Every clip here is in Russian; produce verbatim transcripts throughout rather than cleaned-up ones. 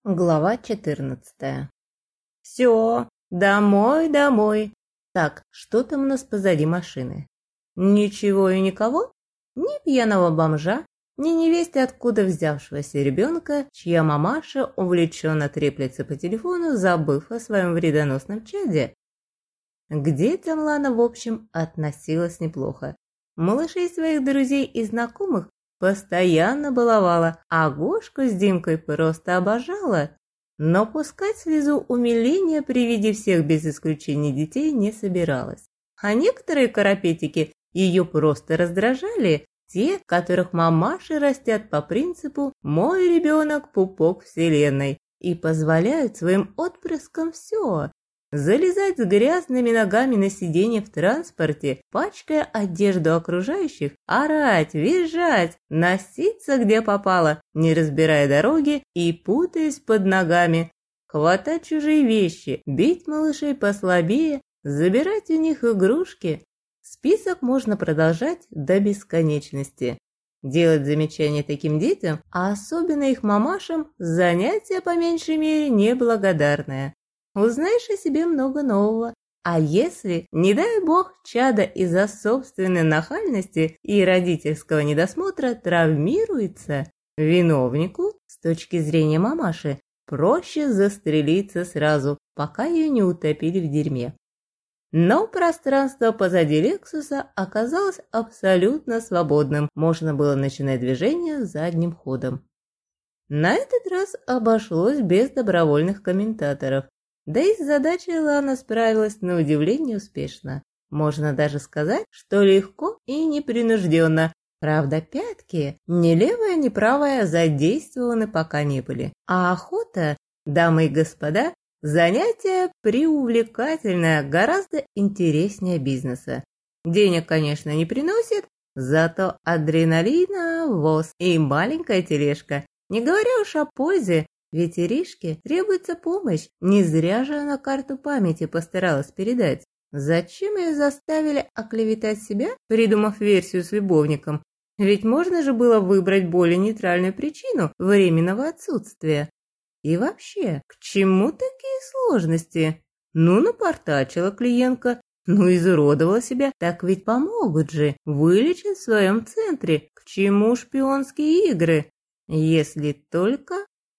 Глава четырнадцатая. Все, домой, домой. Так, что там у нас позади машины? Ничего и никого? Ни пьяного бомжа, ни невесты откуда взявшегося ребенка, чья мамаша увлеченно треплется по телефону, забыв о своем вредоносном чаде. К детям Лана, в общем, относилась неплохо. Малышей своих друзей и знакомых постоянно баловала, а Гошку с Димкой просто обожала. Но пускать слезу умиления при виде всех без исключения детей не собиралась. А некоторые карапетики ее просто раздражали, те, которых мамаши растят по принципу «мой ребенок – пупок вселенной» и позволяют своим отпрыскам все. Залезать с грязными ногами на сиденье в транспорте, пачкая одежду окружающих, орать, визжать, носиться где попало, не разбирая дороги и путаясь под ногами, хватать чужие вещи, бить малышей послабее, забирать у них игрушки. Список можно продолжать до бесконечности. Делать замечания таким детям, а особенно их мамашам, занятие по меньшей мере неблагодарное. Узнаешь о себе много нового. А если, не дай бог, чадо из-за собственной нахальности и родительского недосмотра травмируется, виновнику, с точки зрения мамаши, проще застрелиться сразу, пока ее не утопили в дерьме. Но пространство позади Лексуса оказалось абсолютно свободным, можно было начинать движение задним ходом. На этот раз обошлось без добровольных комментаторов. Да и с задачей Лана справилась на удивление успешно. Можно даже сказать, что легко и непринужденно. Правда, пятки, ни левая, ни правая, задействованы пока не были. А охота, дамы и господа, занятие преувлекательное, гораздо интереснее бизнеса. Денег, конечно, не приносит, зато адреналина, воз и маленькая тележка. Не говоря уж о пользе. Ведь Иришке требуется помощь, не зря же она карту памяти постаралась передать. Зачем ее заставили оклеветать себя, придумав версию с любовником? Ведь можно же было выбрать более нейтральную причину временного отсутствия. И вообще, к чему такие сложности? Ну, напортачила клиентка, ну, изуродовала себя, так ведь помогут же, вылечат в своем центре. К чему шпионские игры? Если только...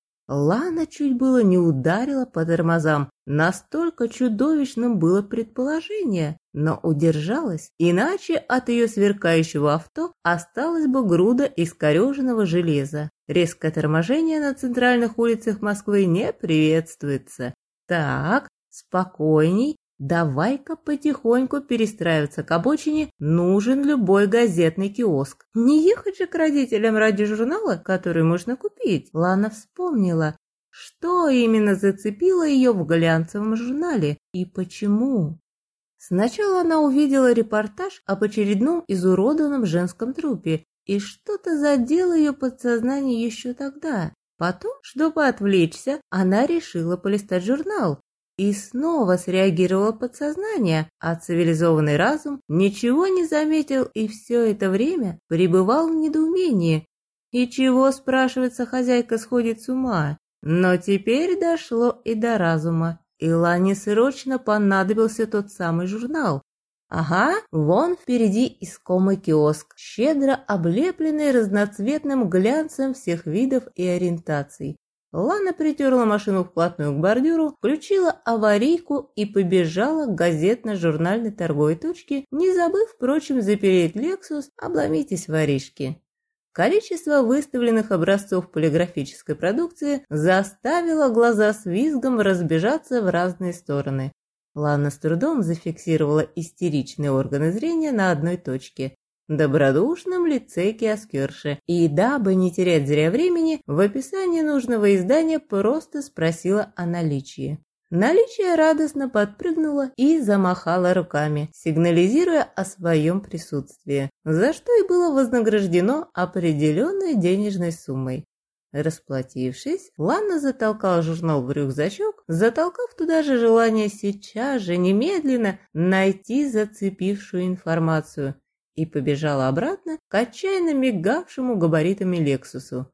Лана чуть было не ударила по тормозам, настолько чудовищным было предположение, но удержалась, иначе от ее сверкающего авто осталась бы груда искореженного железа. Резкое торможение на центральных улицах Москвы не приветствуется. Так, спокойней, давай-ка потихоньку перестраиваться к обочине, нужен любой газетный киоск. Не ехать же к родителям ради журнала, который можно купить. Лана вспомнила, что именно зацепило ее в глянцевом журнале и почему. Сначала она увидела репортаж об очередном изуродованном женском трупе, и что-то задело ее подсознание еще тогда. Потом, чтобы отвлечься, она решила полистать журнал. И снова среагировало подсознание, а цивилизованный разум ничего не заметил и все это время пребывал в недоумении. И чего, спрашивается, хозяйка сходит с ума? Но теперь дошло и до разума, и Лане срочно понадобился тот самый журнал. Ага, вон впереди искомый киоск, щедро облепленный разноцветным глянцем всех видов и ориентаций. Лана притерла машину вплотную к бордюру, включила аварийку и побежала к газетно-журнальной торговой точке, не забыв, впрочем, запереть «Лексус», обломитесь воришки. Количество выставленных образцов полиграфической продукции заставило глаза с визгом разбежаться в разные стороны. Лана с трудом зафиксировала истеричные органы зрения на одной точке – добродушном лице киоскерши, и, дабы не терять зря времени, в описании нужного издания просто спросила о наличии. Наличие радостно подпрыгнуло и замахало руками, сигнализируя о своем присутствии, за что и было вознаграждено определенной денежной суммой. Расплатившись, Лана затолкала журнал в рюкзачок, затолкав туда же желание сейчас же, немедленно найти зацепившую информацию, и побежала обратно к отчаянно мигавшему габаритами Лексусу.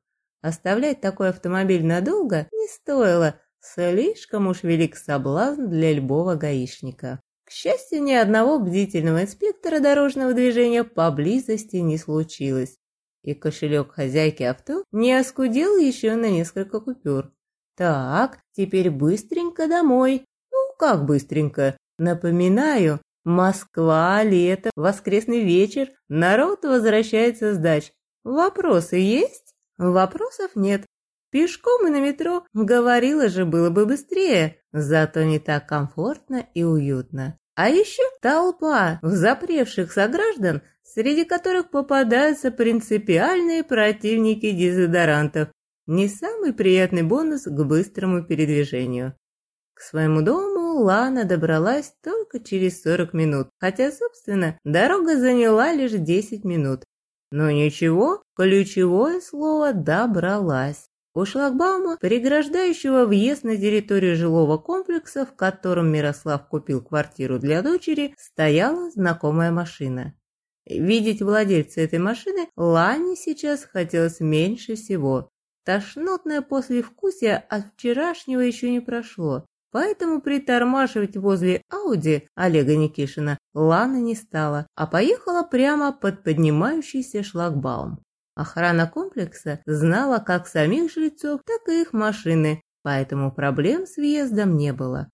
Оставлять такой автомобиль надолго не стоило, слишком уж велик соблазн для любого гаишника. К счастью, ни одного бдительного инспектора дорожного движения поблизости не случилось, и кошелек хозяйки авто не оскудел еще на несколько купюр. Так, теперь быстренько домой. Ну, как быстренько? Напоминаю, Москва, лето, воскресный вечер, народ возвращается с дач. Вопросы есть? Вопросов нет. Пешком и на метро, говорила же, было бы быстрее, зато не так комфортно и уютно. А еще толпа взапревших сограждан, среди которых попадаются принципиальные противники дезодорантов. Не самый приятный бонус к быстрому передвижению. К своему дому Лана добралась только через сорок минут, хотя, собственно, дорога заняла лишь десять минут. Но ничего, ключевое слово «добралась». У шлагбаума, преграждающего въезд на территорию жилого комплекса, в котором Мирослав купил квартиру для дочери, стояла знакомая машина. Видеть владельца этой машины Лане сейчас хотелось меньше всего. Тошнотное послевкусие от вчерашнего еще не прошло, поэтому притормаживать возле Ауди Олега Никишина Лана не стала, а поехала прямо под поднимающийся шлагбаум. Охрана комплекса знала как самих жильцов, так и их машины, поэтому проблем с въездом не было.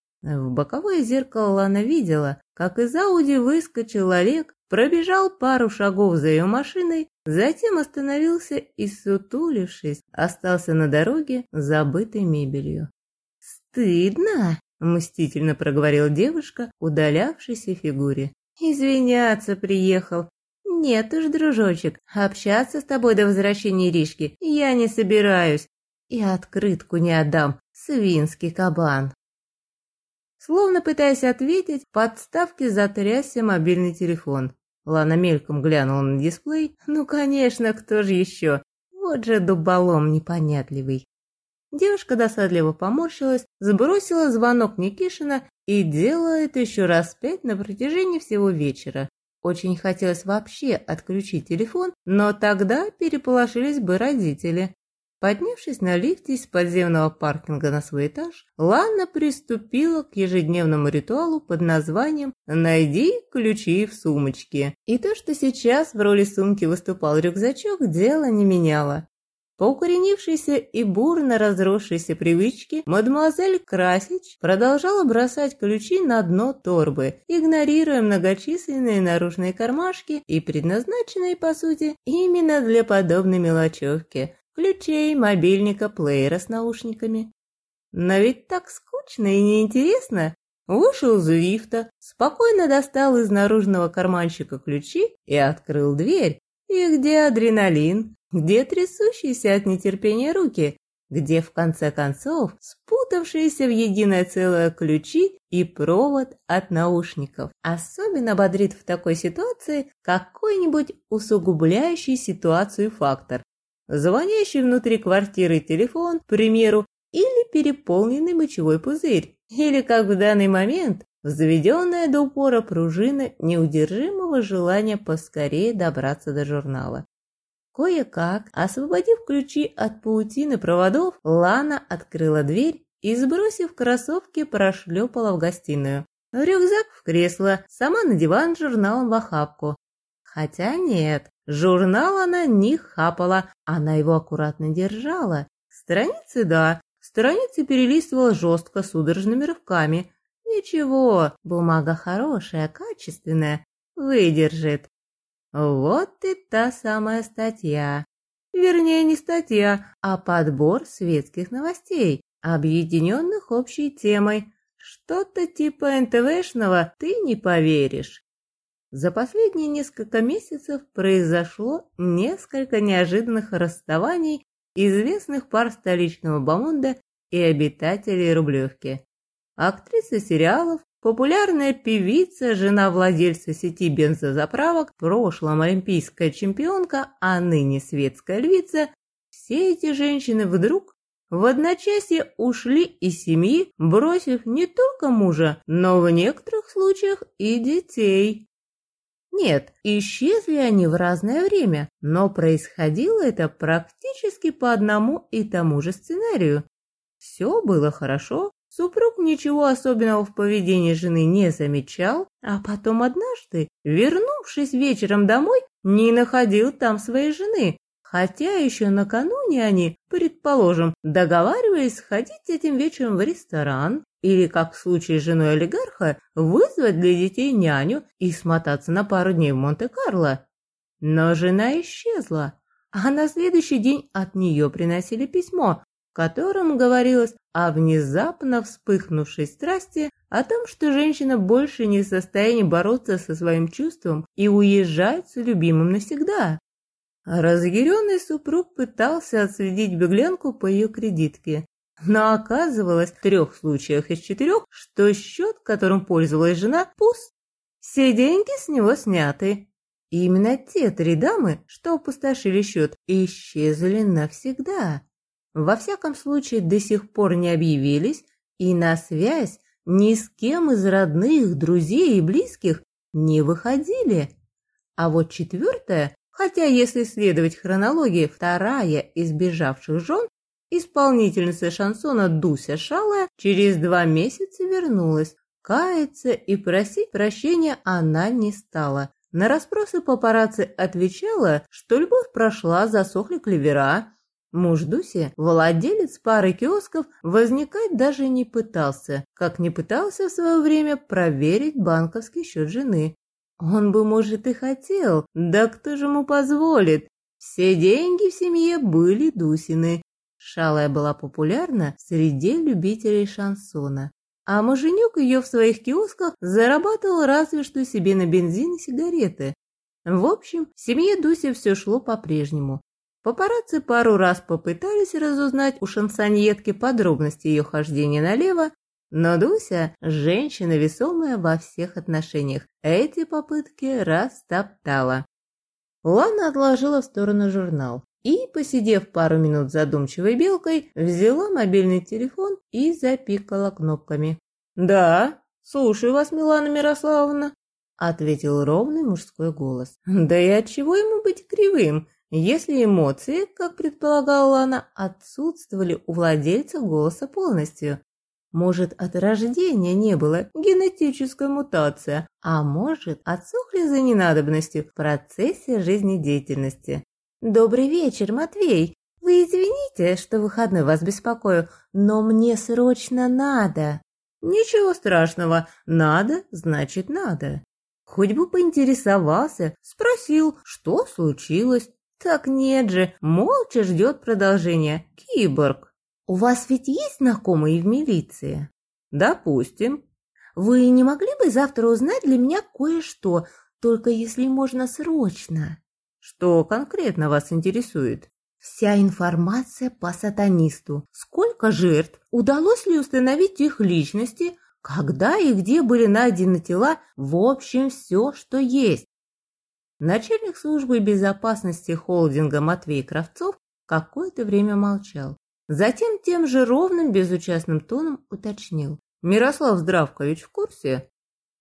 В боковое зеркало Лана видела, как из Ауди выскочил Олег, пробежал пару шагов за ее машиной, затем остановился и, сутулившись, остался на дороге, забытой мебелью. «Стыдно!» – мстительно проговорила девушка, удалявшейся фигуре. «Извиняться приехал. Нет уж, дружочек, общаться с тобой до возвращения Иришки я не собираюсь. И открытку не отдам, свинский кабан». Словно пытаясь ответить, в подставке затрясся мобильный телефон. Лана мельком глянула на дисплей. Ну, конечно, кто же еще? Вот же дуболом непонятливый. Девушка досадливо поморщилась, сбросила звонок Никишина и делала это еще раз пять на протяжении всего вечера. Очень хотелось вообще отключить телефон, но тогда переполошились бы родители. Поднявшись на лифте из подземного паркинга на свой этаж, Лана приступила к ежедневному ритуалу под названием «Найди ключи в сумочке». И то, что сейчас в роли сумки выступал рюкзачок, дело не меняло. По укоренившейся и бурно разросшейся привычке, мадемуазель Красич продолжала бросать ключи на дно торбы, игнорируя многочисленные наружные кармашки и предназначенные, по сути, именно для подобной мелочевки – ключей, мобильника, плеера с наушниками. Но ведь так скучно и неинтересно. Вышел из лифта, спокойно достал из наружного карманчика ключи и открыл дверь. И где адреналин? Где трясущиеся от нетерпения руки? Где, в конце концов, спутавшиеся в единое целое ключи и провод от наушников? Особенно бодрит в такой ситуации какой-нибудь усугубляющий ситуацию фактор. Звонящий внутри квартиры телефон, к примеру, или переполненный мочевой пузырь, или, как в данный момент, взведенная до упора пружина неудержимого желания поскорее добраться до журнала. Кое-как, освободив ключи от паутины проводов, Лана открыла дверь и, сбросив кроссовки, прошлепала в гостиную. Рюкзак в кресло, сама на диван с журналом в охапку. Хотя нет, журнал она не хапала, она его аккуратно держала. Страницы, да, страницы перелистывала жестко, судорожными рывками. Ничего, бумага хорошая, качественная, выдержит. Вот и та самая статья. Вернее, не статья, а подбор светских новостей, объединенных общей темой. Что-то типа эн тэ вэ-шного ты не поверишь. За последние несколько месяцев произошло несколько неожиданных расставаний известных пар столичного бомонда и обитателей Рублевки. Актриса сериалов, популярная певица, жена владельца сети бензозаправок, в прошлом олимпийская чемпионка, а ныне светская львица, все эти женщины вдруг в одночасье ушли из семьи, бросив не только мужа, но в некоторых случаях и детей. Нет, исчезли они в разное время, но происходило это практически по одному и тому же сценарию. Все было хорошо, супруг ничего особенного в поведении жены не замечал, а потом однажды, вернувшись вечером домой, не находил там своей жены, хотя еще накануне они, предположим, договаривались сходить этим вечером в ресторан или, как в случае с женой олигарха, вызвать для детей няню и смотаться на пару дней в Монте-Карло. Но жена исчезла, а на следующий день от нее приносили письмо, в котором говорилось о внезапно вспыхнувшей страсти, о том, что женщина больше не в состоянии бороться со своим чувством и уезжает с любимым навсегда. Разъяренный супруг пытался отследить беглянку по ее кредитке, но оказывалось в трех случаях из четырех, что счет, которым пользовалась жена, пуст. Все деньги с него сняты. И именно те три дамы, что опустошили счет, исчезли навсегда. Во всяком случае, до сих пор не объявились и на связь ни с кем из родных, друзей и близких не выходили. А вот четвертая, хотя если следовать хронологии, вторая из бежавших жен, исполнительница шансона Дуся Шалая, через два месяца вернулась. Каяться и просить прощения она не стала. На расспросы папарацци отвечала, что любовь прошла, засохли клевера. Муж Дуси, владелец пары киосков, возникать даже не пытался, как не пытался в свое время проверить банковский счет жены. Он бы, может, и хотел, да кто же ему позволит? Все деньги в семье были Дусины. Шалая была популярна среди любителей шансона, а муженек ее в своих киосках зарабатывал разве что себе на бензин и сигареты. В общем, в семье Дуси все шло по-прежнему. Папарацци пару раз попытались разузнать у шансоньетки подробности ее хождения налево, но Дуся – женщина весомая во всех отношениях. Эти попытки растоптала. Лана отложила в сторону журнал и, посидев пару минут задумчивой белкой, взяла мобильный телефон и запикала кнопками. «Да, слушаю вас, Милана Мирославовна», – ответил ровный мужской голос. «Да и отчего ему быть кривым, если эмоции, как предполагала Лана, отсутствовали у владельца голоса полностью? Может, от рождения не было генетической мутации, а может, отсохли за ненадобностью в процессе жизнедеятельности. «Добрый вечер, Матвей. Вы извините, что выходной вас беспокою, но мне срочно надо». «Ничего страшного. Надо, значит надо». Хоть бы поинтересовался, спросил, что случилось. Так нет же, молча ждет продолжения. Киборг. «У вас ведь есть знакомые в милиции?» «Допустим». «Вы не могли бы завтра узнать для меня кое-что, только если можно срочно?» «Что конкретно вас интересует?» «Вся информация по сатанисту. Сколько жертв? Удалось ли установить их личности? Когда и где были найдены тела? В общем, все, что есть». Начальник службы безопасности холдинга Матвей Кравцов какое-то время молчал. Затем тем же ровным, безучастным тоном уточнил. «Мирослав Здравкович в курсе?»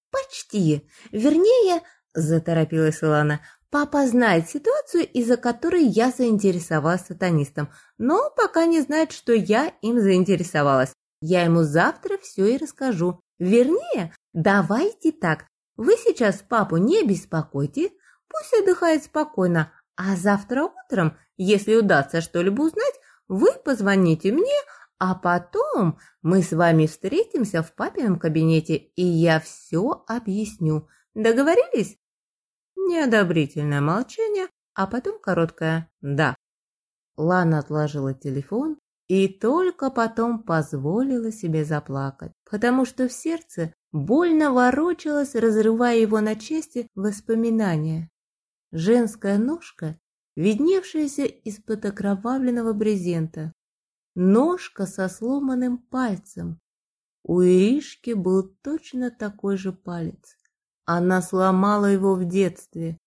«Почти. Вернее, — заторопилась Илана, — папа знает ситуацию, из-за которой я заинтересовалась сатанистом, но пока не знает, что я им заинтересовалась. Я ему завтра все и расскажу. Вернее, давайте так, вы сейчас папу не беспокойте, пусть отдыхает спокойно, а завтра утром, если удастся что-либо узнать, вы позвоните мне, а потом мы с вами встретимся в папином кабинете, и я все объясню. Договорились?» Неодобрительное молчание, а потом короткое «да». Лана отложила телефон и только потом позволила себе заплакать, потому что в сердце больно ворочалось, разрывая его на части, воспоминания. Женская ножка, видневшаяся из-под окровавленного брезента. Ножка со сломанным пальцем. У Иришки был точно такой же палец. Она сломала его в детстве.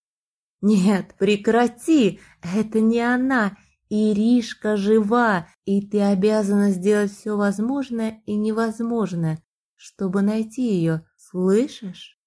«Нет, прекрати! Это не она! Иришка жива, и ты обязана сделать все возможное и невозможное, чтобы найти ее, слышишь?»